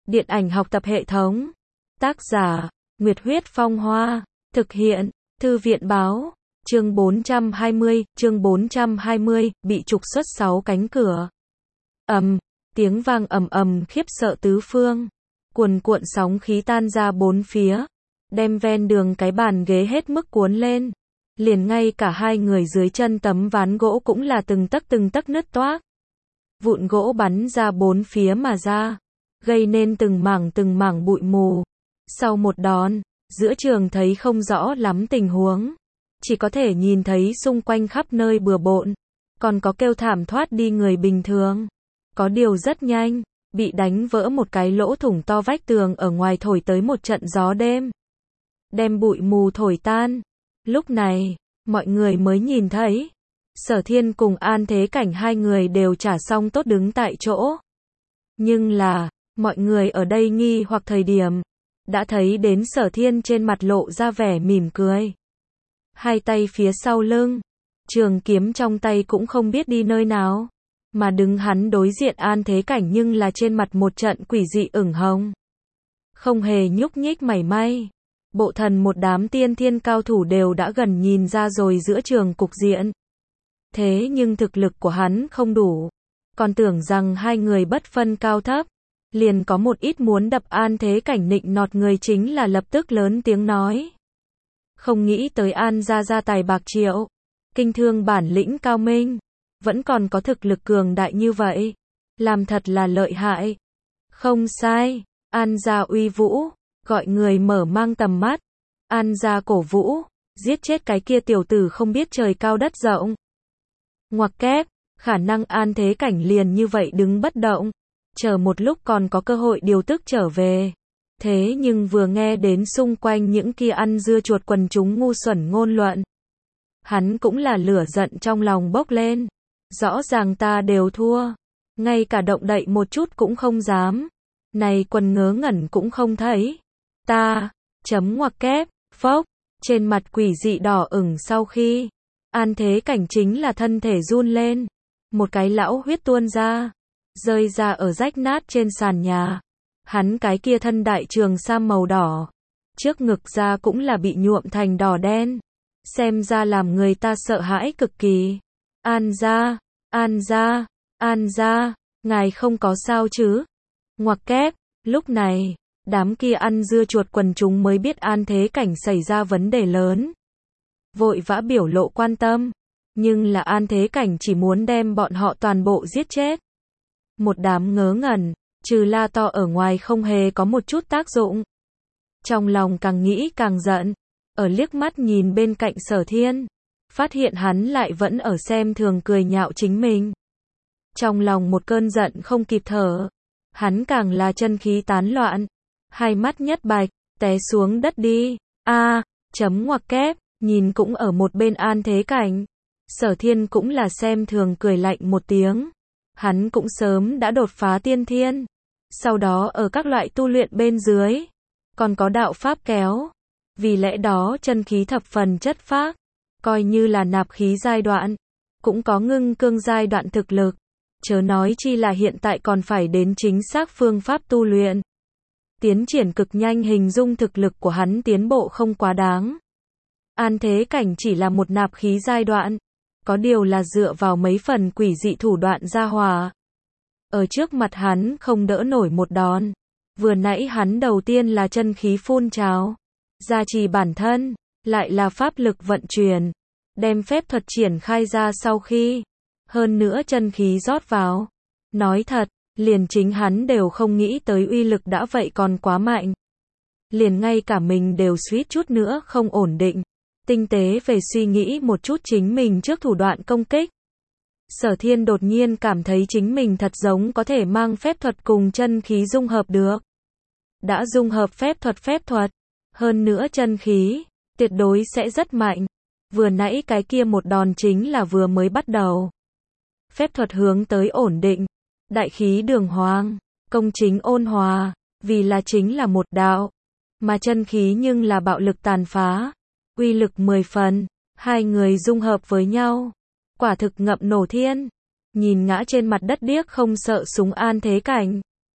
Điện ảnh học tập hệ thống. Tác giả, Nguyệt Huyết Phong Hoa. Thực hiện, Thư viện Báo. Chương 420, bị trục xuất 6 cánh cửa. Tiếng vang ầm ầm khiếp sợ tứ phương. Cuồn cuộn sóng khí tan ra bốn phía, đem ven đường cái bàn ghế hết mức cuốn lên. Liền ngay cả hai người dưới chân tấm ván gỗ cũng là từng tấc nứt toác. Vụn gỗ bắn ra bốn phía mà ra, gây nên từng mảng bụi mù. Sau một đòn, giữa trường thấy không rõ lắm tình huống, chỉ có thể nhìn thấy xung quanh khắp nơi bừa bộn, còn có kêu thảm thoát đi người bình thường. Có điều rất nhanh, bị đánh vỡ một cái lỗ thủng to vách tường ở ngoài thổi tới một trận gió đêm, đem bụi mù thổi tan. Lúc này, mọi người mới nhìn thấy, Sở Thiên cùng An Thế Cảnh hai người đều trả xong tốt đứng tại chỗ. Nhưng là, mọi người ở đây nghi hoặc thời điểm, đã thấy đến Sở Thiên trên mặt lộ ra vẻ mỉm cười. Hai tay phía sau lưng, trường kiếm trong tay cũng không biết đi nơi nào, mà đứng hắn đối diện An Thế Cảnh nhưng là trên mặt một trận quỷ dị ửng hồng, không hề nhúc nhích mảy may. Bộ thần một đám tiên thiên cao thủ đều đã gần nhìn ra rồi giữa trường cục diện. Thế nhưng thực lực của hắn không đủ, còn tưởng rằng hai người bất phân cao thấp. Liền có một ít muốn đập An Thế Cảnh nịnh nọt người chính là lập tức lớn tiếng nói. Không nghĩ tới An gia tài bạc triệu, kinh thương bản lĩnh cao minh, vẫn còn có thực lực cường đại như vậy, làm thật là lợi hại. Không sai, An gia uy vũ, gọi người mở mang tầm mắt. An gia cổ vũ, giết chết cái kia tiểu tử không biết trời cao đất rộng. Ngoặc kép, khả năng An Thế Cảnh liền như vậy đứng bất động, chờ một lúc còn có cơ hội điều tức trở về. Thế nhưng vừa nghe đến xung quanh những kia ăn dưa chuột quần chúng ngu xuẩn ngôn luận, hắn cũng là lửa giận trong lòng bốc lên. Rõ ràng ta đều thua, ngay cả động đậy một chút cũng không dám. Này quần ngớ ngẩn cũng không thấy. Ta, ngoặc kép, phốc, trên mặt quỷ dị đỏ ửng sau khi An Thế Cảnh chính là thân thể run lên, một cái lão huyết tuôn ra, rơi ra ở rách nát trên sàn nhà. Hắn cái kia thân đại trường sam màu đỏ, trước ngực ra cũng là bị nhuộm thành đỏ đen, xem ra làm người ta sợ hãi cực kỳ. An gia, ngài không có sao chứ? Ngoặc kép, lúc này, đám kia ăn dưa chuột quần chúng mới biết An Thế Cảnh xảy ra vấn đề lớn, vội vã biểu lộ quan tâm, nhưng là An Thế Cảnh chỉ muốn đem bọn họ toàn bộ giết chết. Một đám ngớ ngẩn, trừ la to ở ngoài không hề có một chút tác dụng. Trong lòng càng nghĩ càng giận, ở liếc mắt nhìn bên cạnh Sở Thiên, phát hiện hắn lại vẫn ở xem thường cười nhạo chính mình. Trong lòng một cơn giận không kịp thở, hắn càng là chân khí tán loạn, hai mắt nhất bạch, té xuống đất đi. Ngoặc kép, nhìn cũng ở một bên An Thế Cảnh. Sở Thiên cũng là xem thường cười lạnh một tiếng. Hắn cũng sớm đã đột phá tiên thiên, sau đó ở các loại tu luyện bên dưới, còn có đạo pháp kéo. Vì lẽ đó chân khí thập phần chất phác, coi như là nạp khí giai đoạn, cũng có ngưng cương giai đoạn thực lực. Chớ nói chi là hiện tại còn phải đến chính xác phương pháp tu luyện. Tiến triển cực nhanh, hình dung thực lực của hắn tiến bộ không quá đáng. An Thế Cảnh chỉ là một nạp khí giai đoạn, có điều là dựa vào mấy phần quỷ dị thủ đoạn gia hòa. Ở trước mặt hắn không đỡ nổi một đòn. Vừa nãy hắn đầu tiên là chân khí phun trào, gia trì bản thân, lại là pháp lực vận chuyển, đem phép thuật triển khai ra sau khi, hơn nữa chân khí rót vào. Nói thật, liền chính hắn đều không nghĩ tới uy lực đã vậy còn quá mạnh. Liền ngay cả mình đều suýt chút nữa không ổn định. Tinh tế về suy nghĩ một chút chính mình trước thủ đoạn công kích. Sở Thiên đột nhiên cảm thấy chính mình thật giống có thể mang phép thuật cùng chân khí dung hợp được. Đã dung hợp phép thuật, hơn nữa chân khí, tuyệt đối sẽ rất mạnh. Vừa nãy cái kia một đòn chính là vừa mới bắt đầu. Phép thuật hướng tới ổn định, đại khí đường hoàng, công chính ôn hòa, vì là chính là một đạo, mà chân khí nhưng là bạo lực tàn phá, uy lực 10 phần, hai người dung hợp với nhau, quả thực ngậm nổ thiên. Nhìn ngã trên mặt đất điếc không sợ súng An Thế Cảnh,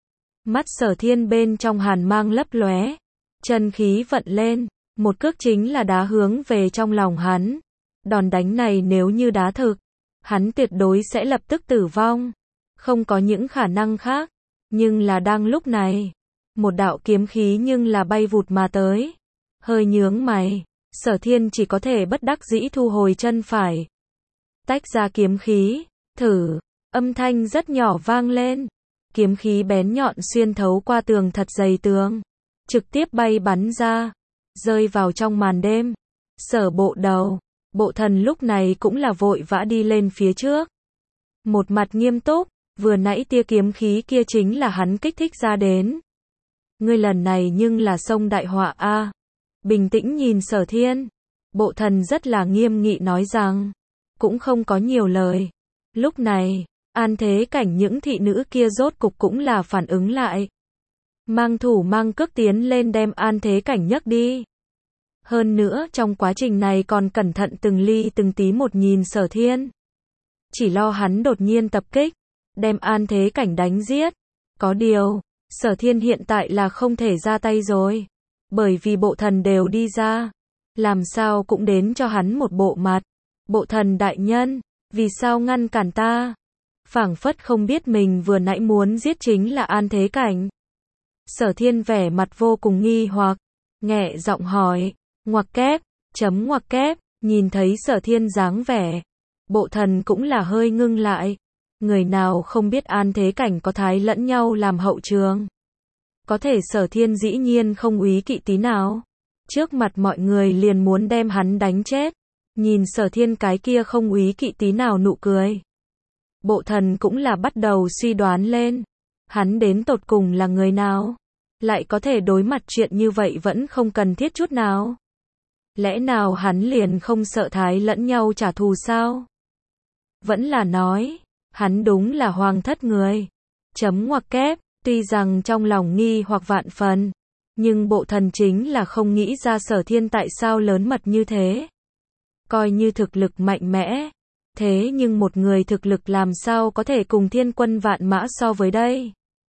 Mắt Sở Thiên bên trong hàn mang lấp lóe, chân khí vận lên, một cước chính là đá hướng về trong lòng hắn. Đòn đánh này nếu như đá thực, hắn tuyệt đối sẽ lập tức tử vong, không có những khả năng khác. Nhưng là đang lúc này, một đạo kiếm khí nhưng là bay vụt mà tới. Hơi nhướng mày, Sở Thiên chỉ có thể bất đắc dĩ thu hồi chân phải. Tách ra kiếm khí, thử, âm thanh rất nhỏ vang lên. Kiếm khí bén nhọn xuyên thấu qua tường thật dày tường, trực tiếp bay bắn ra, rơi vào trong màn đêm. Sở Bộ Đầu, Bộ Thần lúc này cũng là vội vã đi lên phía trước. Một mặt nghiêm túc, vừa nãy tia kiếm khí kia chính là hắn kích thích ra đến. Ngươi lần này nhưng là xông đại họa a. Bình tĩnh nhìn Sở Thiên, Bộ Thần rất là nghiêm nghị nói rằng, cũng không có nhiều lời. Lúc này, An Thế Cảnh những thị nữ kia rốt cục cũng là phản ứng lại. Mang thủ mang cước tiến lên đem An Thế Cảnh nhấc đi. Hơn nữa trong quá trình này còn cẩn thận từng ly từng tí một nhìn Sở Thiên. Chỉ lo hắn đột nhiên tập kích, đem An Thế Cảnh đánh giết. Có điều, Sở Thiên hiện tại là không thể ra tay rồi. Bởi vì Bộ Thần đều đi ra. Làm sao cũng đến cho hắn một bộ mặt. Bộ Thần đại nhân, vì sao ngăn cản ta? Phảng phất không biết mình vừa nãy muốn giết chính là An Thế Cảnh. Sở Thiên vẻ mặt vô cùng nghi hoặc, nhẹ giọng hỏi, ngoặc kép, ngoặc kép, nhìn thấy Sở Thiên dáng vẻ. Bộ Thần cũng là hơi ngưng lại. Người nào không biết An Thế Cảnh có thái lẫn nhau làm hậu trường. Có thể Sở Thiên dĩ nhiên không úy kỵ tí nào. Trước mặt mọi người liền muốn đem hắn đánh chết. Nhìn Sở Thiên cái kia không úy kỵ tí nào nụ cười. Bộ Thần cũng là bắt đầu suy đoán lên. Hắn đến tột cùng là người nào? Lại có thể đối mặt chuyện như vậy vẫn không cần thiết chút nào. Lẽ nào hắn liền không sợ thái lẫn nhau trả thù sao? Vẫn là nói, hắn đúng là hoàng thất người. Ngoặc kép, tuy rằng trong lòng nghi hoặc vạn phần, nhưng Bộ Thần chính là không nghĩ ra Sở Thiên tại sao lớn mật như thế. Coi như thực lực mạnh mẽ, thế nhưng một người thực lực làm sao có thể cùng thiên quân vạn mã so với đây?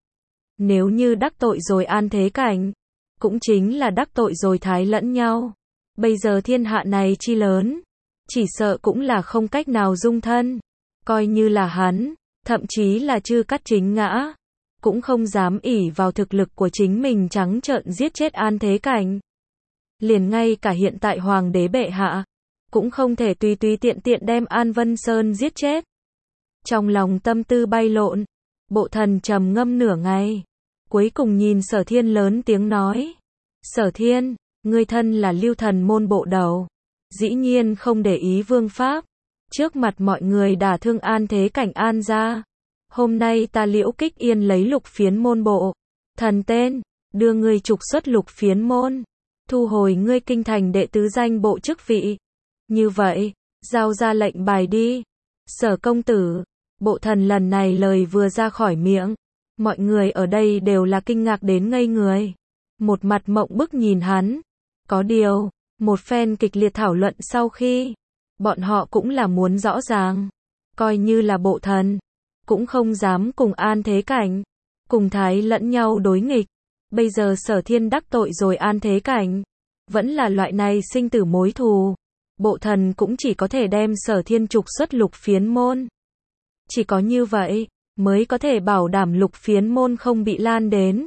Nếu như đắc tội rồi An Thế Cảnh, cũng chính là đắc tội rồi thái lẫn nhau. Bây giờ thiên hạ này chi lớn, chỉ sợ cũng là không cách nào dung thân. Coi như là hắn, thậm chí là Chư Cát chính ngã, cũng không dám ỷ vào thực lực của chính mình trắng trợn giết chết An Thế Cảnh. Liền ngay cả hiện tại Hoàng đế bệ hạ, cũng không thể tùy tùy tiện tiện đem An Vân Sơn giết chết. Trong lòng tâm tư bay lộn, Bộ Thần trầm ngâm nửa ngày, cuối cùng nhìn Sở Thiên lớn tiếng nói. Sở Thiên, ngươi thân là Lưu Thần môn bộ đầu, dĩ nhiên không để ý vương pháp. Trước mặt mọi người đả thương An Thế Cảnh An gia. Hôm nay ta Liễu Kích Yên lấy Lục Phiến môn bộ thần tên, đưa ngươi trục xuất Lục Phiến môn, thu hồi ngươi kinh thành đệ tứ danh bộ chức vị. Như vậy, giao ra lệnh bài đi. Sở công tử, Bộ Thần lần này lời vừa ra khỏi miệng, mọi người ở đây đều là kinh ngạc đến ngây người. Một mặt mộng bức nhìn hắn. Có điều, một phen kịch liệt thảo luận sau khi, bọn họ cũng là muốn rõ ràng. Coi như là Bộ Thần, cũng không dám cùng An Thế Cảnh, cùng thái lẫn nhau đối nghịch. Bây giờ Sở Thiên đắc tội rồi An Thế Cảnh, vẫn là loại này sinh tử mối thù. Bộ Thần cũng chỉ có thể đem Sở Thiên trục xuất Lục Phiến môn. Chỉ có như vậy, mới có thể bảo đảm Lục Phiến môn không bị lan đến.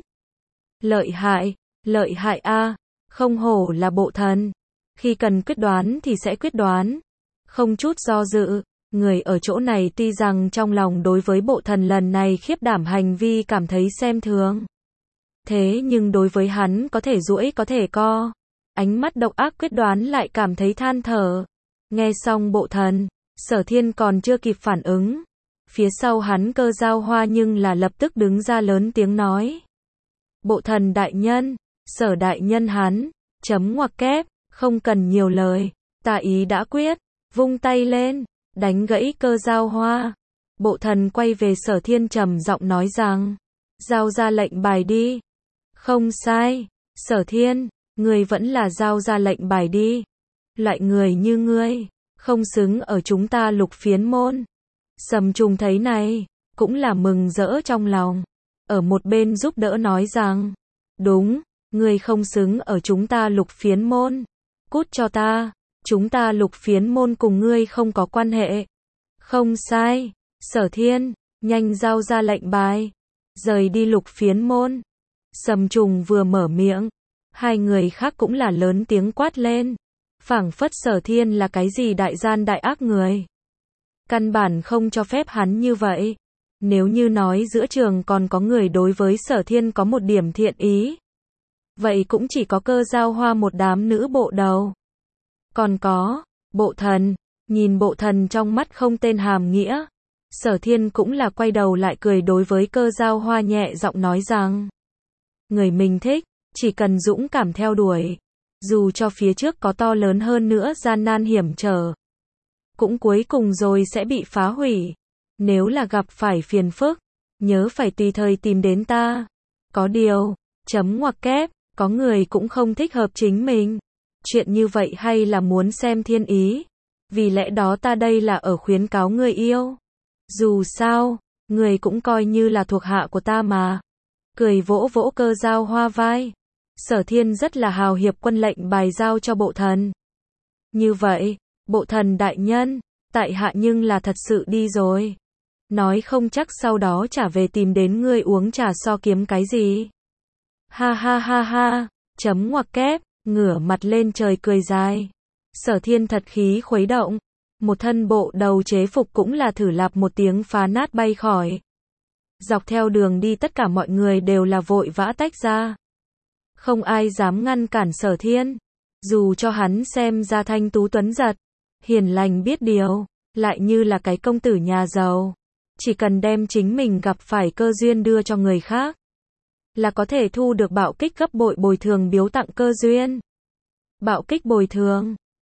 Lợi hại a, không hổ là Bộ Thần. Khi cần quyết đoán thì sẽ quyết đoán, không chút do dự. Người ở chỗ này tuy rằng trong lòng đối với Bộ Thần lần này khiếp đảm hành vi cảm thấy xem thường. Thế nhưng đối với hắn có thể duỗi có thể co, ánh mắt độc ác quyết đoán lại cảm thấy than thở. Nghe xong Bộ Thần, Sở Thiên còn chưa kịp phản ứng. Phía sau hắn Cơ Giao Hoa nhưng là lập tức đứng ra lớn tiếng nói. Bộ Thần đại nhân, Sở đại nhân hắn, ngoặc kép, không cần nhiều lời, ta ý đã quyết, vung tay lên, đánh gãy Cơ Giao Hoa. Bộ Thần quay về Sở Thiên trầm giọng nói rằng, giao ra lệnh bài đi. Không sai, Sở Thiên, ngươi vẫn là giao ra lệnh bài đi. Loại người như ngươi, không xứng ở chúng ta Lục Phiến môn. Sầm Trùng thấy này, cũng là mừng rỡ trong lòng. ở một bên giúp đỡ nói rằng, đúng, ngươi không xứng ở chúng ta Lục Phiến môn, cút cho ta, chúng ta Lục Phiến môn cùng ngươi không có quan hệ. Không sai, Sở Thiên, nhanh giao ra lệnh bài, rời đi Lục Phiến môn. Sầm Trùng vừa mở miệng, hai người khác cũng là lớn tiếng quát lên, phảng phất Sở Thiên là cái gì đại gian đại ác người. Căn bản không cho phép hắn như vậy. Nếu như nói giữa trường còn có người đối với Sở Thiên có một điểm thiện ý, vậy cũng chỉ có Cơ Giao Hoa một đám nữ bộ đầu. Còn có, Bộ Thần, nhìn Bộ Thần trong mắt không tên hàm nghĩa. Sở Thiên cũng là quay đầu lại cười đối với Cơ Giao Hoa nhẹ giọng nói rằng, người mình thích, chỉ cần dũng cảm theo đuổi, dù cho phía trước có to lớn hơn nữa gian nan hiểm trở, cũng cuối cùng rồi sẽ bị phá hủy. Nếu là gặp phải phiền phức, nhớ phải tùy thời tìm đến ta. Có điều, chấm ngoặc kép, có người cũng không thích hợp chính mình. Chuyện như vậy hay là muốn xem thiên ý. Vì lẽ đó ta đây là ở khuyến cáo người yêu. Dù sao, người cũng coi như là thuộc hạ của ta mà. Cười vỗ vỗ Cơ Giao Hoa vai. Sở Thiên rất là hào hiệp quân lệnh bài giao cho Bộ Thần. Như vậy, Bộ Thần đại nhân, tại hạ nhưng là thật sự đi rồi. Nói không chắc sau đó trả về tìm đến ngươi uống trà so kiếm cái gì. Ha ha ha ha, chấm ngoặc kép, ngửa mặt lên trời cười dài. Sở Thiên thật khí khuấy động. Một thân bộ đầu chế phục cũng là thử lạp một tiếng phá nát bay khỏi. Dọc theo đường đi tất cả mọi người đều là vội vã tách ra. Không ai dám ngăn cản Sở Thiên. Dù cho hắn xem ra thanh tú tuấn giật, hiền lành biết điều, lại như là cái công tử nhà giàu. Chỉ cần đem chính mình gặp phải cơ duyên đưa cho người khác, là có thể thu được bạo kích gấp bội bồi thường biếu tặng cơ duyên. Bạo kích bồi thường.